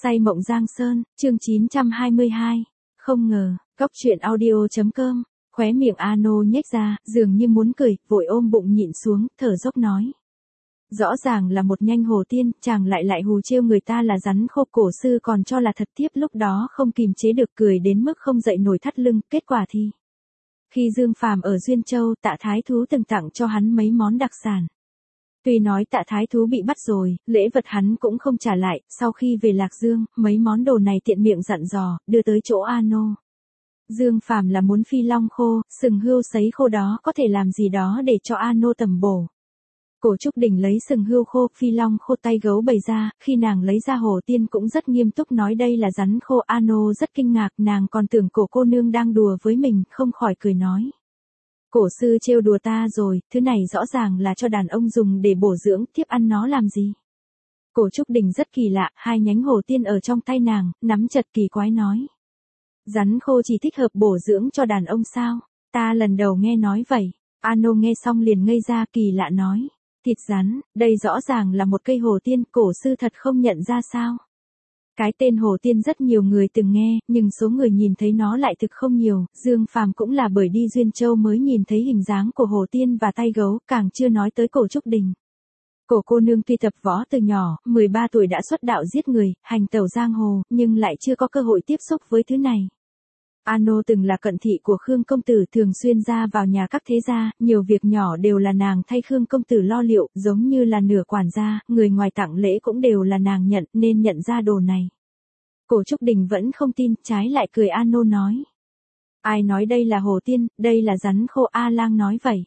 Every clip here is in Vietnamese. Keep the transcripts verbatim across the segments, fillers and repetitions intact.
Say mộng Giang Sơn, chương chín trăm hai mươi hai. Không ngờ, Cóc truyện audio.com, khóe miệng Ano nhếch ra, dường như muốn cười, vội ôm bụng nhịn xuống, thở dốc nói. Rõ ràng là một nhanh hồ tiên, chàng lại lại hù trêu người ta là rắn khô, cổ sư còn cho là thật, tiếp lúc đó không kìm chế được cười đến mức không dậy nổi thắt lưng, kết quả thì. Khi Dương Phàm ở Duyên Châu, Tạ Thái Thú từng tặng cho hắn mấy món đặc sản. Tuy nói Tạ Thái Thú bị bắt rồi, lễ vật hắn cũng không trả lại, sau khi về Lạc Dương, mấy món đồ này tiện miệng dặn dò, đưa tới chỗ Ano. Dương Phàm là muốn phi long khô, sừng hươu sấy khô đó có thể làm gì đó để cho Ano tầm bổ. Cổ Trúc Đình lấy sừng hươu khô, phi long khô, tay gấu bày ra, khi nàng lấy ra hồ tiên cũng rất nghiêm túc nói đây là rắn khô. Ano rất kinh ngạc, nàng còn tưởng cổ cô nương đang đùa với mình, không khỏi cười nói. Cổ sư trêu đùa ta rồi, thứ này rõ ràng là cho đàn ông dùng để bổ dưỡng, thiếp ăn nó làm gì? Cổ Trúc Đình rất kỳ lạ, hai nhánh hồ tiên ở trong tay nàng, nắm chặt kỳ quái nói. Rắn khô chỉ thích hợp bổ dưỡng cho đàn ông sao? Ta lần đầu nghe nói vậy. Ano nghe xong liền ngây ra, kỳ lạ nói. Thịt rắn, đây rõ ràng là một cây hồ tiên, cổ sư thật không nhận ra sao? Cái tên hồ tiên rất nhiều người từng nghe, nhưng số người nhìn thấy nó lại thực không nhiều. Dương Phàm cũng là bởi đi Duyên Châu mới nhìn thấy hình dáng của hồ tiên và tay gấu, càng chưa nói tới Cổ Trúc Đình. Cổ cô nương tuy tập võ từ nhỏ, mười ba tuổi đã xuất đạo giết người, hành tẩu giang hồ, nhưng lại chưa có cơ hội tiếp xúc với thứ này. Ano từng là cận thị của Khương công tử, thường xuyên ra vào nhà các thế gia, nhiều việc nhỏ đều là nàng thay Khương công tử lo liệu, giống như là nửa quản gia, người ngoài tặng lễ cũng đều là nàng nhận, nên nhận ra đồ này. Cổ Trúc Đình vẫn không tin, trái lại cười. Ano nói. Ai nói đây là hồ tiên, đây là rắn khô, A Lang nói vậy.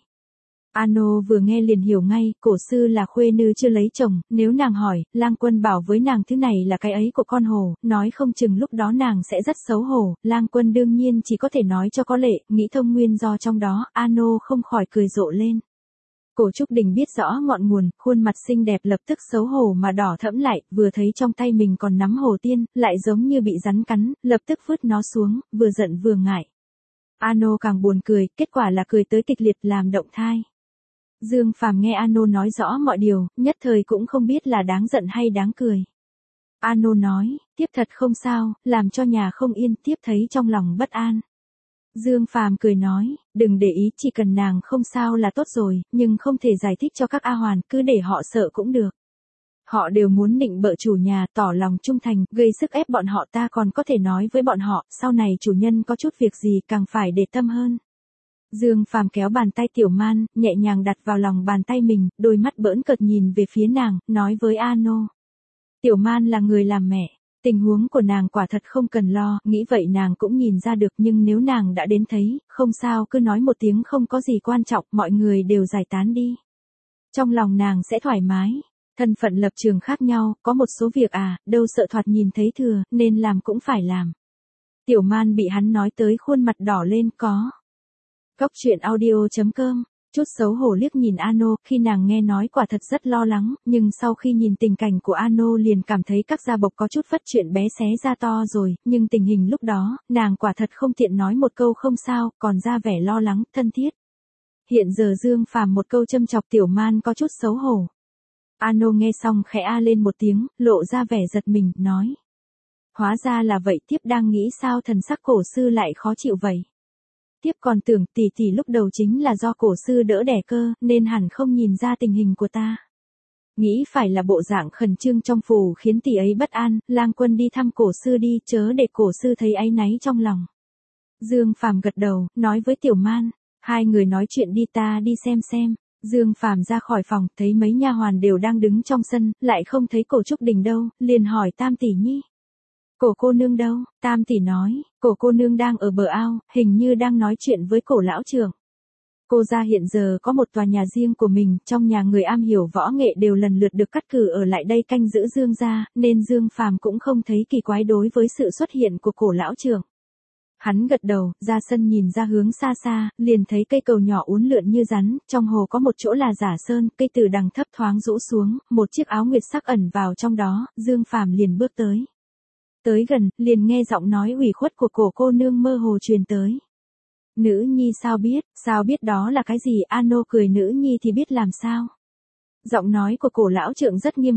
Ano vừa nghe liền hiểu ngay, cổ sư là khuê nữ chưa lấy chồng, nếu nàng hỏi, Lang Quân bảo với nàng thứ này là cái ấy của con hồ, nói không chừng lúc đó nàng sẽ rất xấu hổ. Lang Quân đương nhiên chỉ có thể nói cho có lệ, nghĩ thông nguyên do trong đó. Ano không khỏi cười rộ lên. Cổ Trúc Đình biết rõ ngọn nguồn, khuôn mặt xinh đẹp lập tức xấu hổ mà đỏ thẫm lại, vừa thấy trong tay mình còn nắm hồ tiên, lại giống như bị rắn cắn, lập tức vứt nó xuống, vừa giận vừa ngại. Ano càng buồn cười, kết quả là cười tới kịch liệt, làm động thai. Dương Phàm nghe Ano nói rõ mọi điều, nhất thời cũng không biết là đáng giận hay đáng cười. Ano nói, tiếp thật không sao, làm cho nhà không yên, tiếp thấy trong lòng bất an. Dương Phàm cười nói, đừng để ý, chỉ cần nàng không sao là tốt rồi, nhưng không thể giải thích cho các A Hoàn, cứ để họ sợ cũng được. Họ đều muốn nịnh bợ chủ nhà, tỏ lòng trung thành, gây sức ép bọn họ, ta còn có thể nói với bọn họ, sau này chủ nhân có chút việc gì càng phải để tâm hơn. Dương Phàm kéo bàn tay Tiểu Man, nhẹ nhàng đặt vào lòng bàn tay mình, đôi mắt bỡn cợt nhìn về phía nàng, nói với Ano. Tiểu Man là người làm mẹ, tình huống của nàng quả thật không cần lo, nghĩ vậy nàng cũng nhìn ra được, nhưng nếu nàng đã đến thấy, không sao, cứ nói một tiếng không có gì quan trọng, mọi người đều giải tán đi. Trong lòng nàng sẽ thoải mái, thân phận lập trường khác nhau, có một số việc à, đâu sợ thoạt nhìn thấy thừa, nên làm cũng phải làm. Tiểu Man bị hắn nói tới khuôn mặt đỏ lên, có. Cóc truyện audio.com, chút xấu hổ liếc nhìn Ano, khi nàng nghe nói quả thật rất lo lắng, nhưng sau khi nhìn tình cảnh của Ano liền cảm thấy các gia bộc có chút phất chuyện bé xé ra to rồi, nhưng tình hình lúc đó, nàng quả thật không tiện nói một câu không sao, còn ra vẻ lo lắng, thân thiết. Hiện giờ Dương Phàm một câu châm chọc Tiểu Man có chút xấu hổ. Ano nghe xong khẽ a lên một tiếng, lộ ra vẻ giật mình, nói. Hóa ra là vậy, tiếp đang nghĩ sao thần sắc cổ sư lại khó chịu vậy. Tiếp còn tưởng tỷ tỷ lúc đầu chính là do cổ sư đỡ đẻ cơ, nên hẳn không nhìn ra tình hình của ta. Nghĩ phải là bộ dạng khẩn trương trong phủ khiến tỷ ấy bất an, Lang Quân đi thăm cổ sư đi, chớ để cổ sư thấy áy náy trong lòng. Dương Phàm gật đầu, nói với Tiểu Man, hai người nói chuyện đi, ta đi xem xem. Dương Phàm ra khỏi phòng, thấy mấy nha hoàn đều đang đứng trong sân, lại không thấy Cổ Trúc Đình đâu, liền hỏi Tam tỷ nhi. Cổ cô nương đâu? Tam tỷ nói, cổ cô nương đang ở bờ ao, hình như đang nói chuyện với cổ lão trưởng. Cô gia hiện giờ có một tòa nhà riêng của mình, trong nhà người am hiểu võ nghệ đều lần lượt được cắt cử ở lại đây canh giữ Dương gia, nên Dương Phàm cũng không thấy kỳ quái đối với sự xuất hiện của cổ lão trưởng. Hắn gật đầu, ra sân nhìn ra hướng xa xa, liền thấy cây cầu nhỏ uốn lượn như rắn, trong hồ có một chỗ là giả sơn, cây từ đằng thấp thoáng rũ xuống, một chiếc áo nguyệt sắc ẩn vào trong đó, Dương Phàm liền bước tới. Tới gần, liền nghe giọng nói ủy khuất của cổ cô nương mơ hồ truyền tới. Nữ nhi sao biết, sao biết đó là cái gì? Ano cười, nữ nhi thì biết làm sao. Giọng nói của cổ lão trượng rất nghiêm khắc,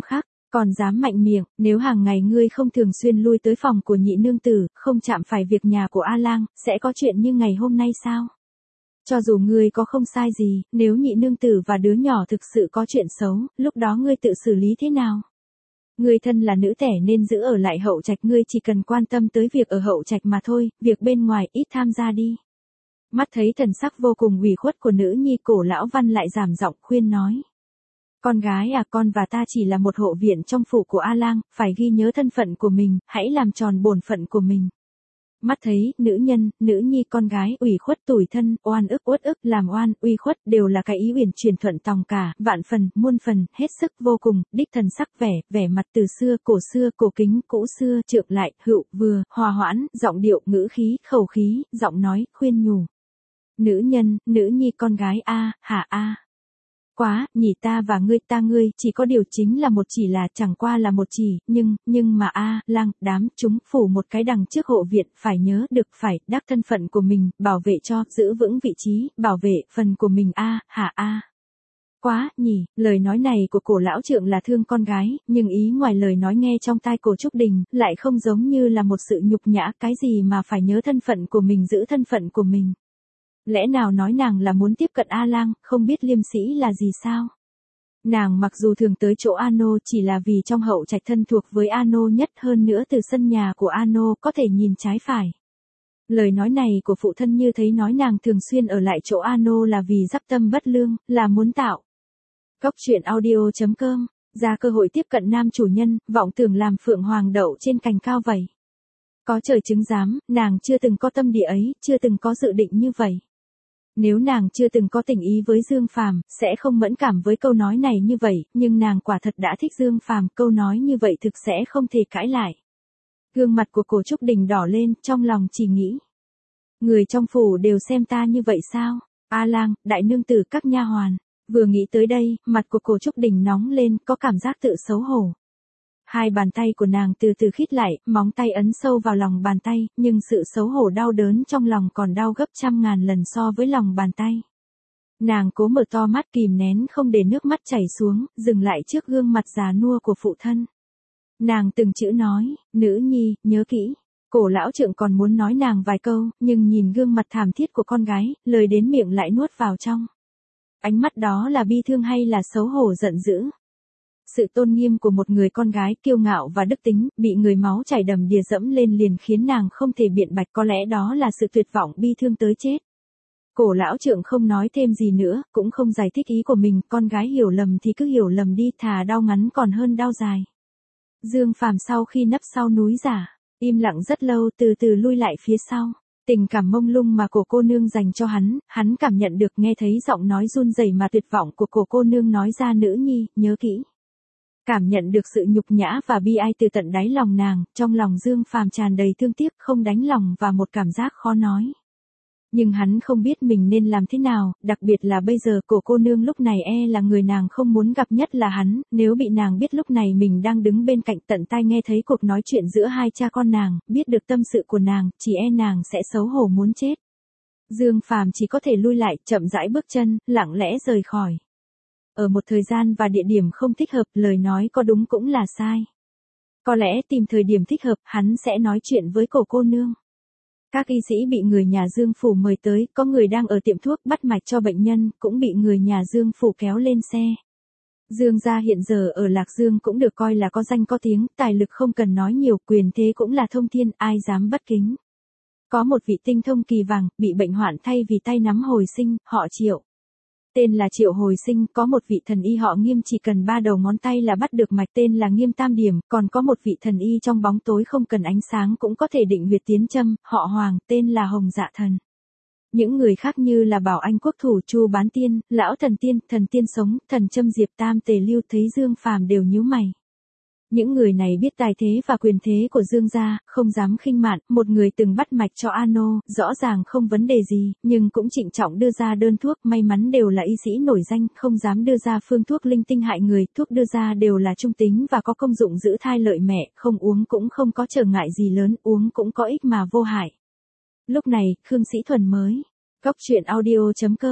Còn dám mạnh miệng, nếu hàng ngày ngươi không thường xuyên lui tới phòng của nhị nương tử, không chạm phải việc nhà của A Lang, sẽ có chuyện như ngày hôm nay sao? Cho dù ngươi có không sai gì, nếu nhị nương tử và đứa nhỏ thực sự có chuyện xấu, lúc đó ngươi tự xử lý thế nào? Ngươi thân là nữ tể nên giữ ở lại hậu trạch, ngươi chỉ cần quan tâm tới việc ở hậu trạch mà thôi, việc bên ngoài ít tham gia đi. Mắt thấy thần sắc vô cùng ủy khuất của nữ nhi, Cổ Lão Văn lại giảm giọng khuyên nói. Con gái à, con và ta chỉ là một hộ viện trong phủ của A Lang, phải ghi nhớ thân phận của mình, hãy làm tròn bổn phận của mình. Mắt thấy, nữ nhân, nữ nhi con gái, ủy khuất tủi thân, oan ức uất ức, làm oan, uy khuất, đều là cái ý uyển chuyển thuận tòng cả, vạn phần, muôn phần, hết sức vô cùng, đích thần sắc vẻ, vẻ mặt từ xưa, cổ xưa, cổ kính, cũ xưa, trượng lại, hữu, vừa, hòa hoãn, giọng điệu, ngữ khí, khẩu khí, giọng nói, khuyên nhủ. Nữ nhân, nữ nhi con gái a, hả a. Quá, nhỉ ta và ngươi ta ngươi, chỉ có điều chính là một chỉ là, chẳng qua là một chỉ, nhưng, nhưng mà a, à, Lang, đám, chúng, phủ một cái đằng trước hộ viện, phải nhớ được, phải, đắc thân phận của mình, bảo vệ cho, giữ vững vị trí, bảo vệ, phần của mình a, hả a. Quá, nhỉ, lời nói này của Cổ lão trượng là thương con gái, nhưng ý ngoài lời nói nghe trong tai Cổ Trúc Đình, lại không giống như là một sự nhục nhã, cái gì mà phải nhớ thân phận của mình, giữ thân phận của mình. Lẽ nào nói nàng là muốn tiếp cận A Lang, không biết liêm sĩ là gì sao? Nàng mặc dù thường tới chỗ Ano chỉ là vì trong hậu trạch thân thuộc với Ano nhất, hơn nữa từ sân nhà của Ano có thể nhìn trái phải. Lời nói này của phụ thân như thấy nói nàng thường xuyên ở lại chỗ Ano là vì dắp tâm bất lương, là muốn tạo. Góc truyện audio chấm com, ra cơ hội tiếp cận nam chủ nhân, vọng tưởng làm phượng hoàng đậu trên cành cao vậy. Có trời chứng giám, nàng chưa từng có tâm địa ấy, chưa từng có dự định như vậy. Nếu nàng chưa từng có tình ý với Dương Phàm, sẽ không mẫn cảm với câu nói này như vậy, nhưng nàng quả thật đã thích Dương Phàm, câu nói như vậy thực sẽ không thể cãi lại. Gương mặt của Cổ Trúc Đình đỏ lên, trong lòng chỉ nghĩ. Người trong phủ đều xem ta như vậy sao? A Lang, đại nương tử, các nha hoàn. Vừa nghĩ tới đây, mặt của Cổ Trúc Đình nóng lên, có cảm giác tự xấu hổ. Hai bàn tay của nàng từ từ khít lại, móng tay ấn sâu vào lòng bàn tay, nhưng sự xấu hổ đau đớn trong lòng còn đau gấp trăm ngàn lần so với lòng bàn tay. Nàng cố mở to mắt kìm nén không để nước mắt chảy xuống, dừng lại trước gương mặt già nua của phụ thân. Nàng từng chữ nói, nữ nhi, nhớ kỹ. Cổ lão trượng còn muốn nói nàng vài câu, nhưng nhìn gương mặt thảm thiết của con gái, lời đến miệng lại nuốt vào trong. Ánh mắt đó là bi thương hay là xấu hổ giận dữ? Sự tôn nghiêm của một người con gái kiêu ngạo và đức tính, bị người máu chảy đầm đìa dẫm lên liền khiến nàng không thể biện bạch, có lẽ đó là sự tuyệt vọng bi thương tới chết. Cổ lão trượng không nói thêm gì nữa, cũng không giải thích ý của mình, con gái hiểu lầm thì cứ hiểu lầm đi, thà đau ngắn còn hơn đau dài. Dương Phàm sau khi nấp sau núi giả, im lặng rất lâu, từ từ lui lại phía sau. Tình cảm mông lung mà cổ cô nương dành cho hắn, hắn cảm nhận được, nghe thấy giọng nói run rẩy mà tuyệt vọng của cổ cô nương nói ra, nữ nhi, nhớ kỹ. Cảm nhận được sự nhục nhã và bi ai từ tận đáy lòng nàng, trong lòng Dương Phàm tràn đầy thương tiếc, không đành lòng và một cảm giác khó nói. Nhưng hắn không biết mình nên làm thế nào, đặc biệt là bây giờ cổ cô nương lúc này e là người nàng không muốn gặp nhất là hắn, nếu bị nàng biết lúc này mình đang đứng bên cạnh tận tai nghe thấy cuộc nói chuyện giữa hai cha con nàng, biết được tâm sự của nàng, chỉ e nàng sẽ xấu hổ muốn chết. Dương Phàm chỉ có thể lui lại, chậm rãi bước chân, lặng lẽ rời khỏi. Ở một thời gian và địa điểm không thích hợp, lời nói có đúng cũng là sai. Có lẽ tìm thời điểm thích hợp, hắn sẽ nói chuyện với cổ cô nương. Các y sĩ bị người nhà Dương phủ mời tới, có người đang ở tiệm thuốc bắt mạch cho bệnh nhân, cũng bị người nhà Dương phủ kéo lên xe. Dương gia hiện giờ ở Lạc Dương cũng được coi là có danh có tiếng, tài lực không cần nói nhiều, quyền thế cũng là thông thiên, ai dám bất kính. Có một vị tinh thông kỳ vàng, bị bệnh hoạn thay vì tay nắm hồi sinh, họ Triệu. Tên là Triệu Hồi Sinh, có một vị thần y họ Nghiêm chỉ cần ba đầu ngón tay là bắt được mạch, tên là Nghiêm Tam Điểm, còn có một vị thần y trong bóng tối không cần ánh sáng cũng có thể định huyệt tiến châm, họ Hoàng, tên là Hồng Dạ Thần. Những người khác như là Bảo Anh Quốc Thủ, Chu Bán Tiên, Lão Thần Tiên, Thần Tiên Sống, Thần Châm Diệp Tam Tề Lưu thấy Dương Phàm đều nhíu mày. Những người này biết tài thế và quyền thế của Dương gia, không dám khinh mạn, một người từng bắt mạch cho Ano, rõ ràng không vấn đề gì, nhưng cũng trịnh trọng đưa ra đơn thuốc, may mắn đều là y sĩ nổi danh, không dám đưa ra phương thuốc linh tinh hại người, thuốc đưa ra đều là trung tính và có công dụng giữ thai lợi mẹ, không uống cũng không có trở ngại gì lớn, uống cũng có ích mà vô hại. Lúc này, Khương Sĩ Thuần mới. Góc truyện audio chấm com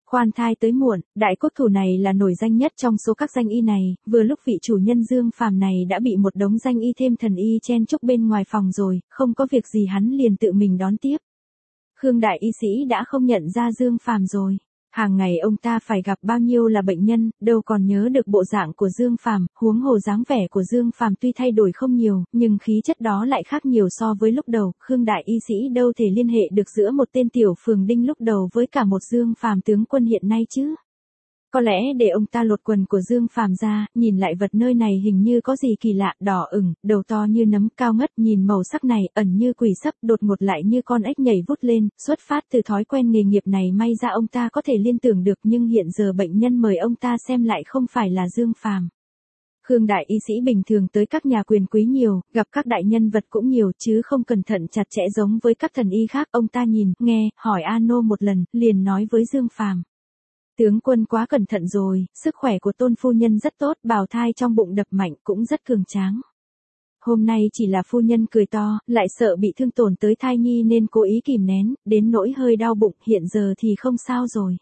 Khoan thai tới muộn, đại cốt thủ này là nổi danh nhất trong số các danh y này, vừa lúc vị chủ nhân Dương Phàm này đã bị một đống danh y thêm thần y chen chúc bên ngoài phòng rồi, không có việc gì hắn liền tự mình đón tiếp. Khương đại y sĩ đã không nhận ra Dương Phàm rồi. Hàng ngày ông ta phải gặp bao nhiêu là bệnh nhân, đâu còn nhớ được bộ dạng của Dương Phàm, huống hồ dáng vẻ của Dương Phàm tuy thay đổi không nhiều, nhưng khí chất đó lại khác nhiều so với lúc đầu, Khương đại y sĩ đâu thể liên hệ được giữa một tên tiểu phường đinh lúc đầu với cả một Dương Phàm tướng quân hiện nay chứ. Có lẽ để ông ta lột quần của Dương Phàm ra, nhìn lại vật nơi này hình như có gì kỳ lạ, đỏ ửng, đầu to như nấm, cao ngất, nhìn màu sắc này, ẩn như quỷ sấp, đột ngột lại như con ếch nhảy vút lên, xuất phát từ thói quen nghề nghiệp này may ra ông ta có thể liên tưởng được, nhưng hiện giờ bệnh nhân mời ông ta xem lại không phải là Dương Phàm. Khương đại y sĩ bình thường tới các nhà quyền quý nhiều, gặp các đại nhân vật cũng nhiều chứ không cẩn thận chặt chẽ giống với các thần y khác, ông ta nhìn, nghe, hỏi Ano một lần, liền nói với Dương Phàm. Tướng quân quá cẩn thận rồi, sức khỏe của tôn phu nhân rất tốt, bào thai trong bụng đập mạnh cũng rất cường tráng. Hôm nay chỉ là phu nhân cười to, lại sợ bị thương tổn tới thai nhi nên cố ý kìm nén, đến nỗi hơi đau bụng, hiện giờ thì không sao rồi.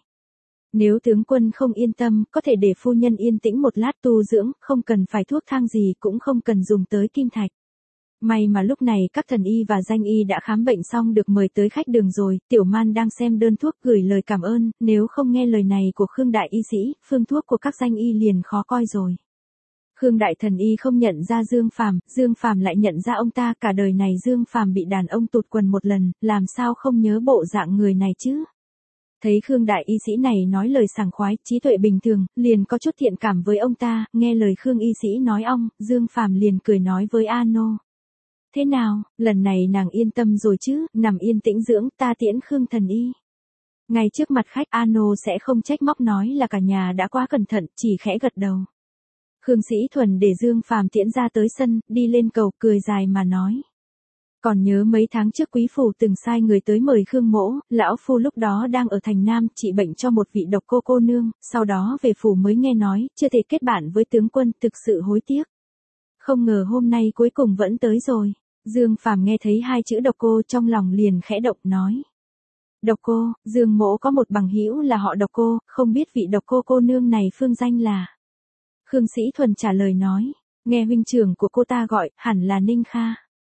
Nếu tướng quân không yên tâm, có thể để phu nhân yên tĩnh một lát tu dưỡng, không cần phải thuốc thang gì cũng không cần dùng tới kim thạch. May mà lúc này các thần y và danh y đã khám bệnh xong được mời tới khách đường rồi, Tiểu Man đang xem đơn thuốc gửi lời cảm ơn, nếu không nghe lời này của Khương đại y sĩ, phương thuốc của các danh y liền khó coi rồi. Khương đại thần y không nhận ra Dương Phàm, Dương Phàm lại nhận ra ông ta, cả đời này Dương Phàm bị đàn ông tụt quần một lần, làm sao không nhớ bộ dạng người này chứ? Thấy Khương đại y sĩ này nói lời sảng khoái, trí tuệ bình thường, liền có chút thiện cảm với ông ta, nghe lời Khương y sĩ nói ong, Dương Phàm liền cười nói với Ano. Thế nào, lần này nàng yên tâm rồi chứ, nằm yên tĩnh dưỡng, ta tiễn Khương thần y. Ngay trước mặt khách Ano sẽ không trách móc nói là cả nhà đã quá cẩn thận, chỉ khẽ gật đầu. Khương Sĩ Thuần để Dương Phàm tiễn ra tới sân, đi lên cầu, cười dài mà nói. Còn nhớ mấy tháng trước quý phủ từng sai người tới mời Khương mỗ, lão phu lúc đó đang ở thành Nam trị bệnh cho một vị độc cô cô nương, sau đó về phủ mới nghe nói, chưa thể kết bạn với tướng quân, thực sự hối tiếc. Không ngờ hôm nay cuối cùng vẫn tới rồi. Dương Phàm nghe thấy hai chữ độc cô trong lòng liền khẽ động nói. Độc cô, Dương mỗ có một bằng hữu là họ độc cô, không biết vị độc cô cô nương này phương danh là. Khương Sĩ Thuần trả lời nói, nghe huynh trưởng của cô ta gọi, hẳn là Ninh Kha.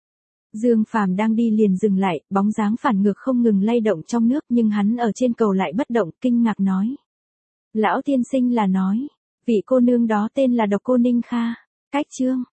Dương Phàm đang đi liền dừng lại, bóng dáng phản ngược không ngừng lay động trong nước nhưng hắn ở trên cầu lại bất động, kinh ngạc nói. Lão tiên sinh là nói, vị cô nương đó tên là độc cô Ninh Kha. Cách chương